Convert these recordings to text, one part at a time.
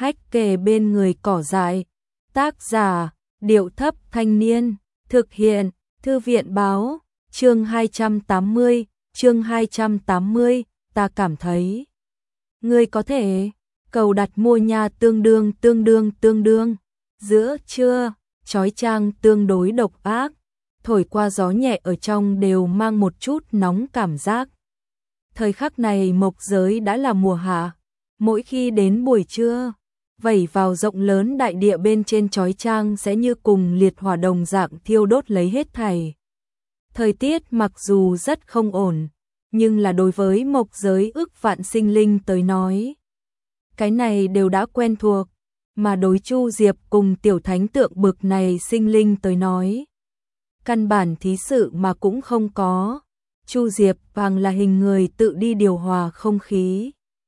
Hách kề bên người cỏ dại. Tác giả, Điệu Thấp Thanh Niên. Thực hiện, Thư viện báo. Chương 280, ta cảm thấy. Ngươi có thể, cầu đặt mua nha tương đương. Giữa trưa, chói chang tương đối độc ác, thổi qua gió nhẹ ở trong đều mang một chút nóng cảm giác. Thời khắc này mộc giới đã là mùa hạ, mỗi khi đến buổi trưa, vẩy vào rộng lớn đại địa bên trên chói chang sẽ như cùng liệt hỏa đồng dạng thiêu đốt lấy hết thảy. Thời tiết mặc dù rất không ổn, nhưng là đối với mộc giới ước vạn sinh linh tới nói, cái này đều đã quen thuộc, mà đối Chu Diệp cùng tiểu thánh tượng bực này sinh linh tới nói, căn bản thí sự mà cũng không có. Chu Diệp bằng là hình người tự đi điều hòa không khí,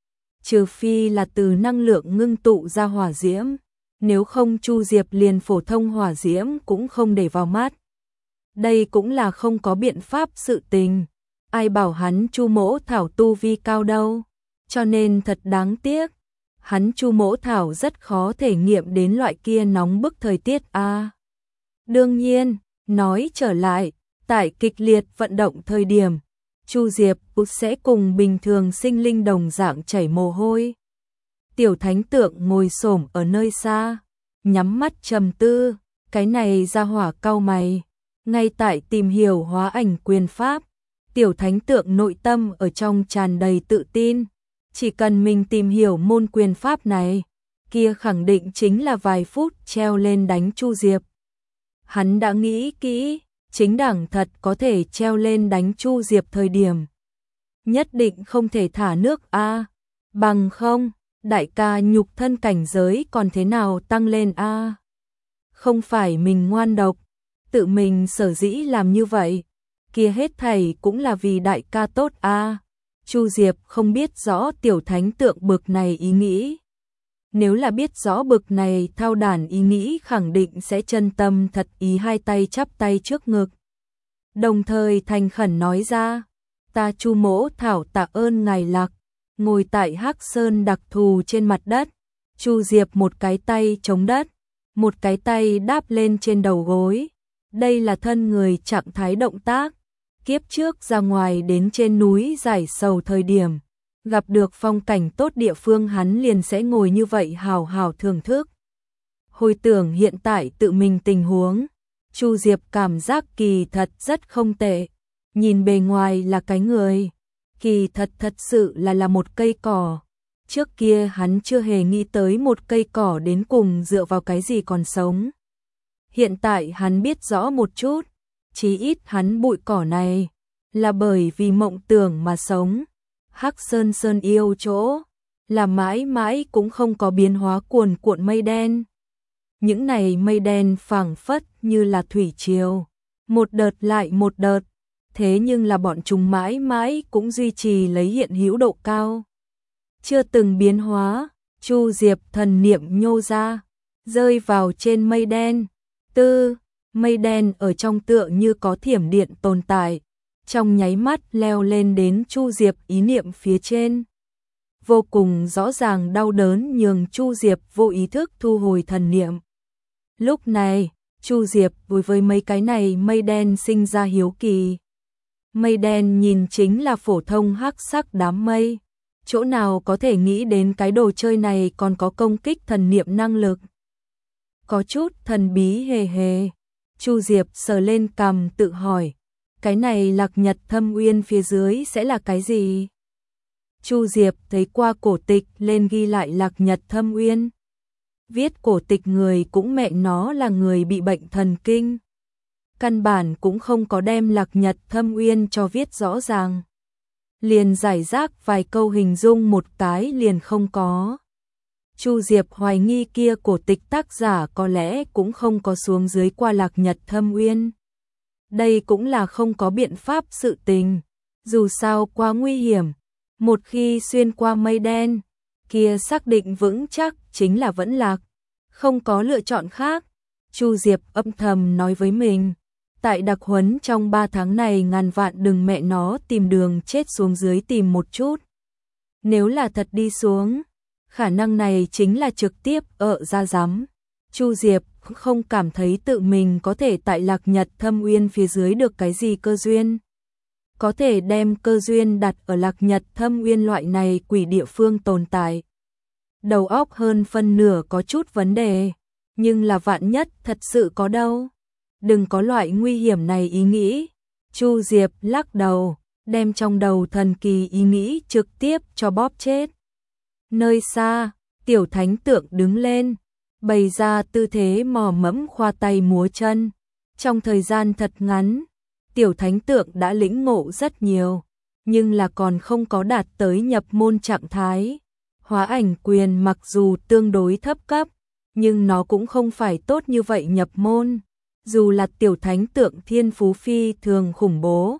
trừ phi là từ năng lượng ngưng tụ ra hỏa diễm, nếu không Chu Diệp liền phổ thông hỏa diễm cũng không để vào mắt. Đây cũng là không có biện pháp sự tình, ai bảo hắn Chu Mỗ Thảo tu vi cao đâu, cho nên thật đáng tiếc, hắn Chu Mỗ Thảo rất khó thể nghiệm đến loại kia nóng bức thời tiết a. Đương nhiên, nói trở lại, tại kịch liệt vận động thời điểm, Chu Diệp cũng sẽ cùng bình thường sinh linh đồng dạng chảy mồ hôi. Tiểu thánh tượng ngồi xổm ở nơi xa, nhắm mắt trầm tư, cái này ra hỏa cau mày, ngay tại tìm hiểu hóa ảnh quyền pháp. Tiểu thánh tượng nội tâm ở trong tràn đầy tự tin, chỉ cần mình tìm hiểu môn quyền pháp này, kia khẳng định chính là vài phút treo lên đánh Chu Diệp. Hắn đã nghĩ kỹ, chính đẳng thật có thể treo lên đánh Chu Diệp thời điểm, nhất định không thể thả nước a, bằng không, đại ca nhục thân cảnh giới còn thế nào tăng lên a? Không phải mình ngoan độc, tự mình sở dĩ làm như vậy, kia hết thảy cũng là vì đại ca tốt a. Chu Diệp không biết rõ tiểu thánh tượng bực này ý nghĩ. Nếu là biết rõ bực này thao đản ý nghĩ khẳng định sẽ chân tâm thật ý hai tay chắp tay trước ngực. Đồng thời thành khẩn nói ra, ta Chu Mỗ Thảo tạ ơn ngài Lạc, ngồi tại Hắc Sơn đặc thù trên mặt đất. Chu Diệp một cái tay chống đất, một cái tay đáp lên trên đầu gối. Đây là thân người trạng thái động tác. Kiếp trước ra ngoài đến trên núi giải sầu thời điểm, gặp được phong cảnh tốt địa phương hắn liền sẽ ngồi như vậy hào hào thưởng thức. Hồi tưởng hiện tại tự mình tình huống, Chu Diệp cảm giác kỳ thật rất không tệ. Nhìn bề ngoài là cái người, kỳ thật thật sự là một cây cỏ. Trước kia hắn chưa hề nghĩ tới một cây cỏ đến cùng dựa vào cái gì còn sống. Hiện tại hắn biết rõ một chút, chí ít hắn bụi cỏ này là bởi vì mộng tưởng mà sống. Hắc Sơn Sơn yêu chỗ là mãi mãi cũng không có biến hóa cuồn cuộn mây đen. Những này mây đen phảng phất như là thủy triều, một đợt lại một đợt, thế nhưng là bọn chúng mãi mãi cũng duy trì lấy hiện hữu độ cao, chưa từng biến hóa. Chu Diệp thần niệm nhô ra, rơi vào trên mây đen. Mây đen ở trong tựa như có thiểm điện tồn tại, trong nháy mắt leo lên đến Chu Diệp ý niệm phía trên. Vô cùng rõ ràng đau đớn nhường Chu Diệp vô ý thức thu hồi thần niệm. Lúc này, Chu Diệp đối với mấy cái này mây đen sinh ra hiếu kỳ. Mây đen nhìn chính là phổ thông hắc sắc đám mây, chỗ nào có thể nghĩ đến cái đồ chơi này còn có công kích thần niệm năng lực. Có chút thần bí hề hề. Chu Diệp sờ lên cằm tự hỏi, cái này Lạc Nhật Thâm Uyên phía dưới sẽ là cái gì? Chu Diệp thấy qua cổ tịch lên ghi lại Lạc Nhật Thâm Uyên. Viết cổ tịch người cũng mẹ nó là người bị bệnh thần kinh. Căn bản cũng không có đem Lạc Nhật Thâm Uyên cho viết rõ ràng. Liền giải rác vài câu hình dung một cái liền không có. Chu Diệp hoài nghi kia cổ tịch tác giả có lẽ cũng không có xuống dưới qua Lạc Nhật Thâm Uyên. Đây cũng là không có biện pháp sự tình, dù sao quá nguy hiểm, một khi xuyên qua mây đen, kia xác định vững chắc chính là vẫn lạc, không có lựa chọn khác. Chu Diệp âm thầm nói với mình, tại đặc huấn trong 3 tháng này ngàn vạn đừng mẹ nó tìm đường chết xuống dưới tìm một chút. Nếu là thật đi xuống, Khả năng này chính là trực tiếp ở ra giám. Chu Diệp không cảm thấy tự mình có thể tại Lạc Nhật Thâm Uyên phía dưới được cái gì cơ duyên. Có thể đem cơ duyên đặt ở Lạc Nhật Thâm Uyên loại này quỷ địa phương tồn tại. Đầu óc hơn phân nửa có chút vấn đề, nhưng là vạn nhất thật sự có đâu. Đừng có loại nguy hiểm này ý nghĩ. Chu Diệp lắc đầu, đem trong đầu thần kỳ ý nghĩ trực tiếp cho bóp chết. Nơi xa, Tiểu Thánh Tượng đứng lên, bày ra tư thế mò mẫm khoa tay múa chân. Trong thời gian thật ngắn, Tiểu Thánh Tượng đã lĩnh ngộ rất nhiều, nhưng là còn không có đạt tới nhập môn trạng thái. Hóa ảnh quyền mặc dù tương đối thấp cấp, nhưng nó cũng không phải tốt như vậy nhập môn. Dù là Tiểu Thánh Tượng thiên phú phi thường khủng bố.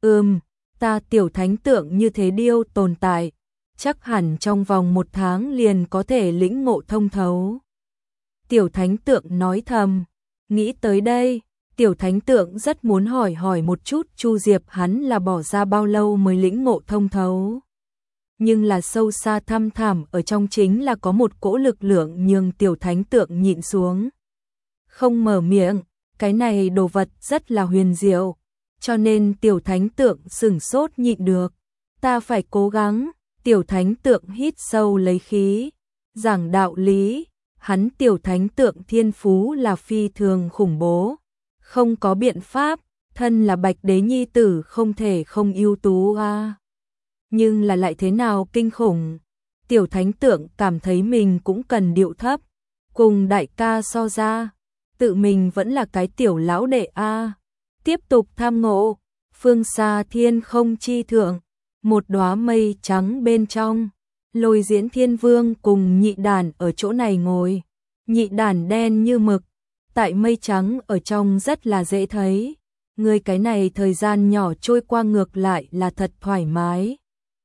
Ta Tiểu Thánh Tượng như thế điêu tồn tại, chắc hẳn trong vòng 1 tháng liền có thể lĩnh ngộ thông thấu. Tiểu Thánh Tượng nói thầm, nghĩ tới đây, Tiểu Thánh Tượng rất muốn hỏi một chút Chu Diệp hắn là bỏ ra bao lâu mới lĩnh ngộ thông thấu. Nhưng là sâu xa thăm thẳm ở trong chính là có một cỗ lực lượng nhường Tiểu Thánh Tượng nhịn xuống. Không mở miệng, cái này đồ vật rất là huyền diệu, cho nên Tiểu Thánh Tượng sửng sốt nhịn được. Ta phải cố gắng. Tiểu Thánh Tượng hít sâu lấy khí, giảng đạo lý, hắn Tiểu Thánh Tượng thiên phú là phi thường khủng bố, không có biện pháp, thân là Bạch Đế nhi tử không thể không ưu tú a. Nhưng là lại thế nào kinh khủng, Tiểu Thánh Tượng cảm thấy mình cũng cần điệu thấp, cùng đại ca so ra, tự mình vẫn là cái tiểu lão đệ a. Tiếp tục tham ngộ, phương xa thiên không chi thượng, một đóa mây trắng bên trong, Lôi Diễn Thiên Vương cùng Nhị Đản ở chỗ này ngồi. Nhị Đản đen như mực, tại mây trắng ở trong rất là dễ thấy. Người cái này thời gian nhỏ trôi qua ngược lại là thật thoải mái.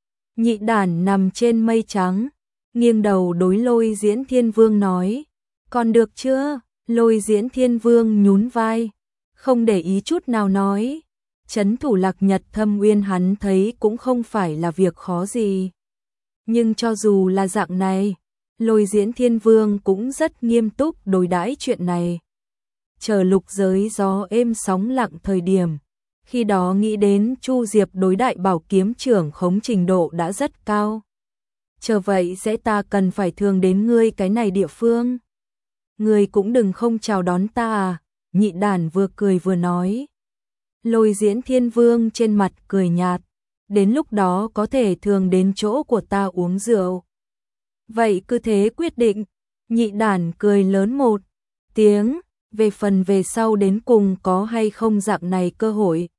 Nhị Đản nằm trên mây trắng, nghiêng đầu đối Lôi Diễn Thiên Vương nói, còn được chưa? Lôi Diễn Thiên Vương nhún vai, không để ý chút nào nói, trấn thủ Lạc Nhật Thâm Uyên hắn thấy cũng không phải là việc khó gì. Nhưng cho dù là dạng này, Lôi Diễn Thiên Vương cũng rất nghiêm túc đối đãi chuyện này. Chờ lục giới gió êm sóng lặng thời điểm, khi đó nghĩ đến Chu Diệp đối đại bảo kiếm trưởng khống trình độ đã rất cao. Chờ vậy sẽ ta cần phải thường đến ngươi cái này địa phương. Ngươi cũng đừng không chào đón ta à, Nhị Đản vừa cười vừa nói. Lôi Diễn Thiên Vương trên mặt cười nhạt, đến lúc đó có thể thường đến chỗ của ta uống rượu. Vậy cứ thế quyết định. Nhị Đản cười lớn một tiếng, về phần về sau đến cùng có hay không dạng này cơ hội,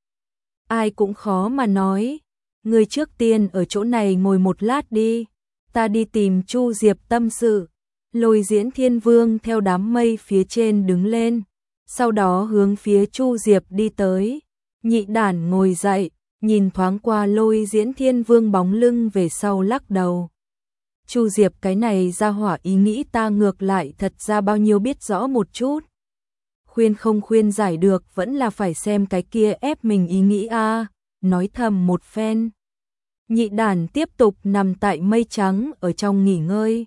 ai cũng khó mà nói. Ngươi trước tiên ở chỗ này ngồi một lát đi, ta đi tìm Chu Diệp tâm sự. Lôi Diễn Thiên Vương theo đám mây phía trên đứng lên, sau đó hướng phía Chu Diệp đi tới. Nhị Đản ngồi dậy, nhìn thoáng qua Lôi Diễn Thiên Vương bóng lưng về sau lắc đầu. Chu Diệp cái này ra hỏa ý nghĩ ta ngược lại thật ra bao nhiêu biết rõ một chút. Khuyên không khuyên giải được vẫn là phải xem cái kia ép mình ý nghĩ a. Nói thầm một phen. Nhị Đản tiếp tục nằm tại mây trắng ở trong nghỉ ngơi.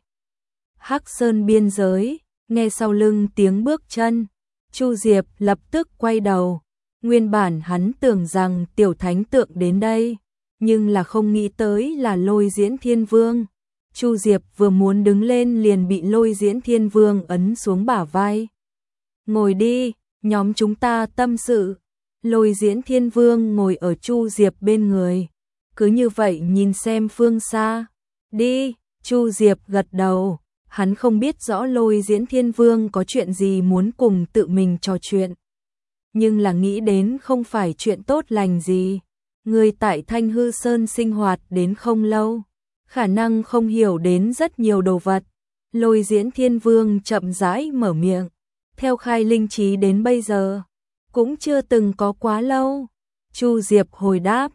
Hắc Sơn biên giới, nghe sau lưng tiếng bước chân, Chu Diệp lập tức quay đầu. Nguyên bản hắn tưởng rằng Tiểu Thánh Tượng đến đây, nhưng là không nghĩ tới là Lôi Diễn Thiên Vương. Chu Diệp vừa muốn đứng lên liền bị Lôi Diễn Thiên Vương ấn xuống bả vai. Ngồi đi, nhóm chúng ta tâm sự. Lôi Diễn Thiên Vương ngồi ở Chu Diệp bên người, cứ như vậy nhìn xem phương xa. Đi, Chu Diệp gật đầu, hắn không biết rõ Lôi Diễn Thiên Vương có chuyện gì muốn cùng tự mình trò chuyện. Nhưng là nghĩ đến không phải chuyện tốt lành gì. Người tại Thanh Hư Sơn sinh hoạt đến không lâu, khả năng không hiểu đến rất nhiều đồ vật. Lôi Diễn Thiên Vương chậm rãi mở miệng, theo khai linh trí đến bây giờ, cũng chưa từng có quá lâu. Chu Diệp hồi đáp,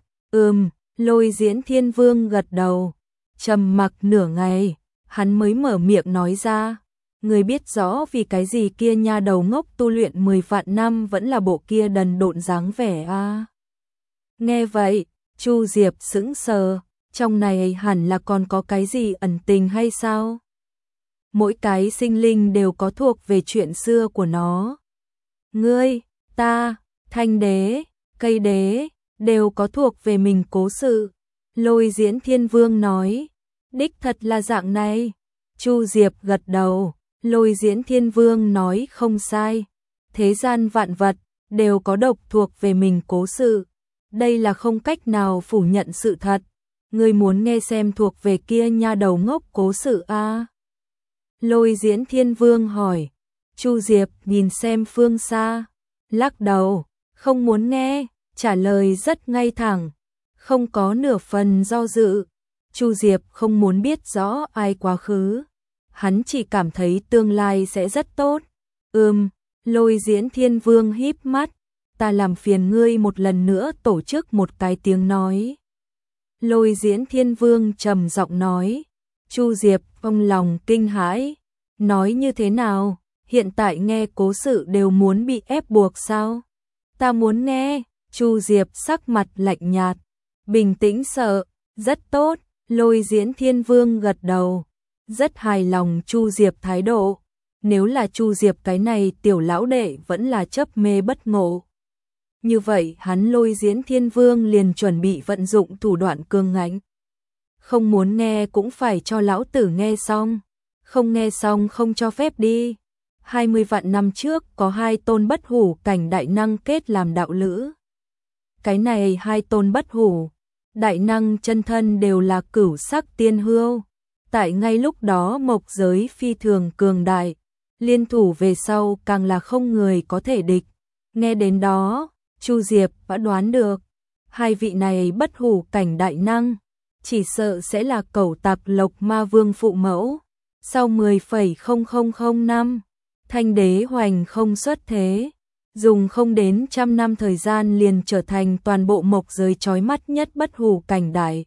Lôi Diễn Thiên Vương gật đầu, trầm mặc nửa ngày, hắn mới mở miệng nói ra, người biết rõ vì cái gì kia nha đầu ngốc tu luyện 10 vạn năm vẫn là bộ kia đần độn dáng vẻ a. Nghe vậy, Chu Diệp sững sờ, trong này hẳn là còn có cái gì ẩn tình hay sao? mỗi cái sinh linh đều có thuộc về chuyện xưa của nó. Ngươi, ta, Thanh đế, cây đế, đều có thuộc về mình cố sự. Lôi Diễn Thiên Vương nói, đích thật là dạng này. Chu Diệp gật đầu, Lôi Diễn Thiên Vương nói không sai. Thế gian vạn vật, đều có độc thuộc về mình cố sự. Đây là không cách nào phủ nhận sự thật. Ngươi muốn nghe xem thuộc về kia nha đầu ngốc cố sự a? Lôi Diễn Thiên Vương hỏi. Chu Diệp nhìn xem phương xa, lắc đầu, không muốn nghe, trả lời rất ngay thẳng, không có nửa phần do dự. Chu Diệp không muốn biết rõ ai quá khứ, hắn chỉ cảm thấy tương lai sẽ rất tốt. Lôi Diễn Thiên Vương híp mắt, ta làm phiền ngươi một lần nữa tổ chức một cái tiếng nói. Lôi Diễn Thiên Vương trầm giọng nói. Chu Diệp trong lòng kinh hãi, nói như thế nào, hiện tại nghe cố sự đều muốn bị ép buộc sao? Ta muốn nghe. Chu Diệp sắc mặt lạnh nhạt, bình tĩnh sợ, rất tốt. Lôi Diễn Thiên Vương gật đầu, rất hài lòng Chu Diệp thái độ. Nếu là Chu Diệp cái này tiểu lão đệ vẫn là chấp mê bất ngộ, như vậy hắn Lôi Diễn Thiên Vương liền chuẩn bị vận dụng thủ đoạn cương ngạnh. Không muốn nghe cũng phải cho lão tử nghe xong, không nghe xong không cho phép đi. 20 vạn năm trước có 2 tôn bất hủ cảnh đại năng kết làm đạo lữ. Cái này 2 tôn bất hủ đại năng chân thân đều là cửu sắc tiên hưu. Tại ngay lúc đó mộc giới phi thường cường đại, liên thủ về sau càng là không người có thể địch. Nghe đến đó, Chu Diệp đã đoán được, 2 vị này bất hủ cảnh đại năng, chỉ sợ sẽ là Cẩu Tạp Lộc Ma Vương phụ mẫu. Sau 10,0005 năm, Thanh đế hoành không xuất thế, dùng không đến 100 năm thời gian liền trở thành toàn bộ mộc giới chói mắt nhất bất hủ cảnh đại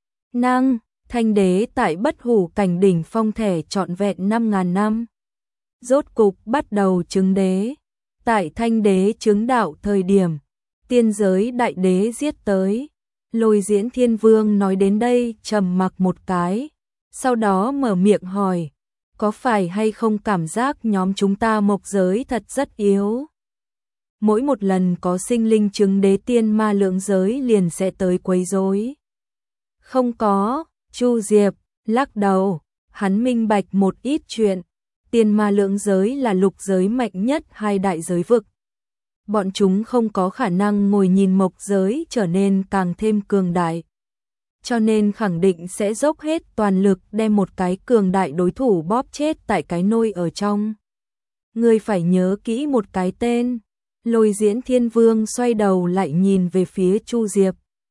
năng. Thanh đế tại bất hủ cảnh đỉnh phong thể trọn vẹn 5.000 năm. Rốt cục bắt đầu chứng đế. Tại Thanh đế chứng đạo thời điểm, tiên giới đại đế giết tới. Lôi Diễn Thiên Vương nói đến đây trầm mặc một cái, sau đó mở miệng hỏi, có phải hay không cảm giác nhóm chúng ta mộc giới thật rất yếu? Mỗi một lần có sinh linh chứng đế tiên ma lượng giới liền sẽ tới quấy rối. Không có. Chu Diệp lắc đầu, hắn minh bạch một ít chuyện. Tiên ma lượng giới là lục giới mạnh nhất 2 đại giới vực. Bọn chúng không có khả năng ngồi nhìn mộc giới trở nên càng thêm cường đại, cho nên khẳng định sẽ dốc hết toàn lực đem một cái cường đại đối thủ bóp chết tại cái nôi ở trong. Ngươi phải nhớ kỹ một cái tên. Lôi Diễn Thiên Vương xoay đầu lại nhìn về phía Chu Diệp.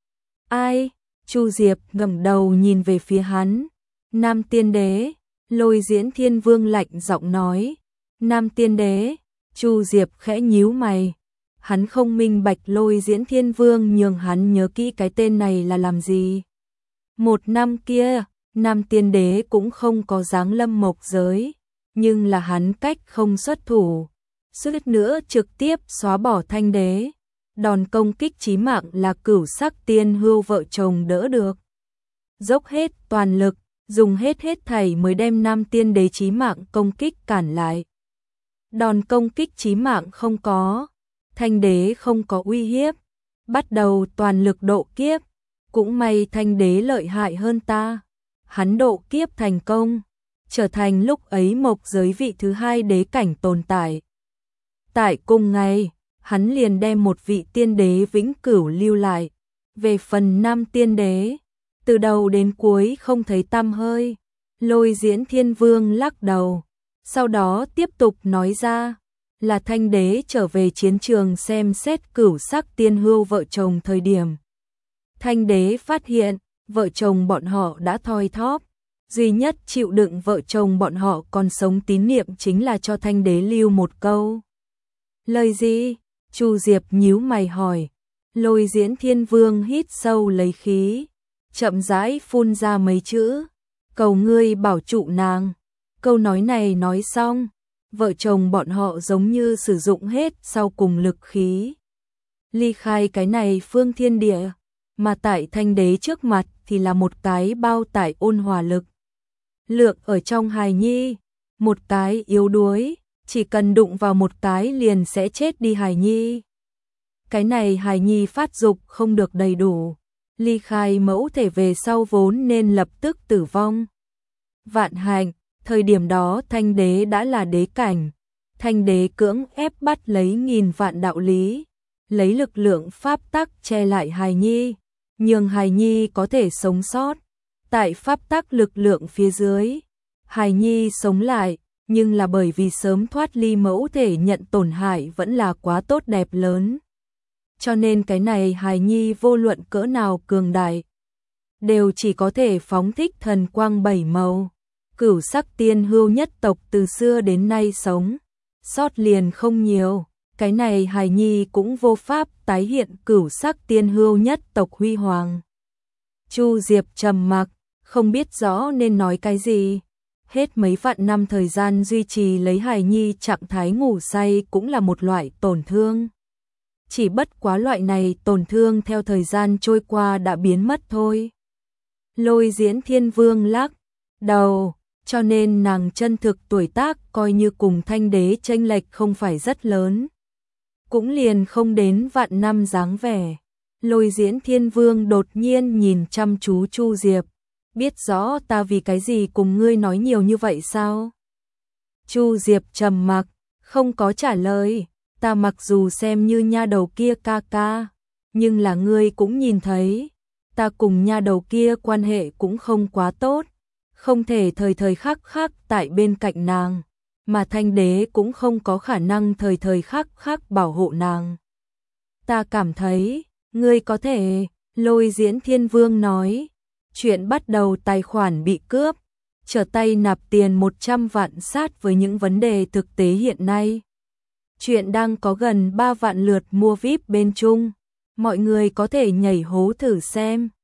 Ai? Chu Diệp ngẩng đầu nhìn về phía hắn. Nam Tiên Đế. Lôi Diễn Thiên Vương lạnh giọng nói. Nam Tiên Đế. Chu Diệp khẽ nhíu mày. Hắn không minh bạch Lôi Diễn Thiên Vương nhường hắn nhớ kỹ cái tên này là làm gì. Một năm kia, Nam Tiên Đế cũng không có giáng lâm mộc giới, nhưng là hắn cách không xuất thủ, suýt nữa trực tiếp xóa bỏ Thanh đế. Đòn công kích chí mạng là cửu sắc tiên hưu vợ chồng đỡ được. Dốc hết toàn lực, dùng hết thảy mới đem Nam Tiên Đế chí mạng công kích cản lại. Đòn công kích chí mạng không có, Thanh đế không có uy hiếp, bắt đầu toàn lực độ kiếp. Cũng may Thanh đế lợi hại hơn ta, hắn độ kiếp thành công, trở thành lúc ấy mộc giới vị thứ 2 đế cảnh tồn tại. Tại cùng ngày, hắn liền đem một vị tiên đế vĩnh cửu lưu lại. Về phần Nam Tiên Đế, từ đầu đến cuối không thấy tăm hơi. Lôi Diễn Thiên Vương lắc đầu, sau đó tiếp tục nói ra, là Thanh đế trở về chiến trường xem xét cửu sắc tiên hưu vợ chồng thời điểm. Thanh đế phát hiện, vợ chồng bọn họ đã thoi thóp, duy nhất chịu đựng vợ chồng bọn họ còn sống tín niệm chính là cho Thanh đế lưu một câu. Lời gì? Chu Diệp nhíu mày hỏi. Lôi Diễn Thiên Vương hít sâu lấy khí, chậm rãi phun ra mấy chữ, cầu ngươi bảo trụ nàng. Câu nói này nói xong, vợ chồng bọn họ giống như sử dụng hết sau cùng lực khí, ly khai cái này phương thiên địa, mà tại Thanh đế trước mặt thì là một cái bao tải ôn hòa lực. Lượng ở trong hài nhi, một cái yếu đuối, chỉ cần đụng vào một cái liền sẽ chết đi hài nhi. Cái này hài nhi phát dục không được đầy đủ, ly khai mẫu thể về sau vốn nên lập tức tử vong. Vạn hạnh, thời điểm đó Thanh đế đã là đế cảnh, Thanh đế cưỡng ép bắt lấy nghìn vạn đạo lý, lấy lực lượng pháp tắc che lại hài nhi, nhường hài nhi có thể sống sót. Tại pháp tắc lực lượng phía dưới, hài nhi sống lại, nhưng là bởi vì sớm thoát ly mẫu thể nhận tổn hại vẫn là quá tốt đẹp lớn. Cho nên cái này hài nhi vô luận cỡ nào cường đại, đều chỉ có thể phóng thích thần quang 7 màu. Cửu sắc tiên hưu nhất tộc từ xưa đến nay sống sót liền không nhiều, cái này hài nhi cũng vô pháp tái hiện cửu sắc tiên hưu nhất tộc huy hoàng. Chu Diệp trầm mặc, không biết rõ nên nói cái gì. Hết mấy vạn năm thời gian duy trì lấy hài nhi trạng thái ngủ say cũng là một loại tổn thương. Chỉ bất quá loại này tổn thương theo thời gian trôi qua đã biến mất thôi. Lôi Diễn Thiên Vương lắc đầu, cho nên nàng chân thực tuổi tác coi như cùng Thanh đế chênh lệch không phải rất lớn. Cũng liền không đến vạn năm dáng vẻ. Lôi Diễn Thiên Vương đột nhiên nhìn chăm chú Chu Diệp, biết rõ ta vì cái gì cùng ngươi nói nhiều như vậy sao? Chu Diệp trầm mặc, không có trả lời. Ta mặc dù xem như nha đầu kia ca ca, nhưng là ngươi cũng nhìn thấy, ta cùng nha đầu kia quan hệ cũng không quá tốt, không thể thời thời khắc khắc tại bên cạnh nàng, mà Thanh đế cũng không có khả năng thời thời khắc khắc bảo hộ nàng. Ta cảm thấy, ngươi có thể, Lôi Diễn Thiên Vương nói, chuyện bắt đầu tài khoản bị cướp, trở tay nạp tiền 100 vạn sát với những vấn đề thực tế hiện nay. Chuyện đang có gần 3 vạn lượt mua VIP bên Trung, mọi người có thể nhảy hố thử xem.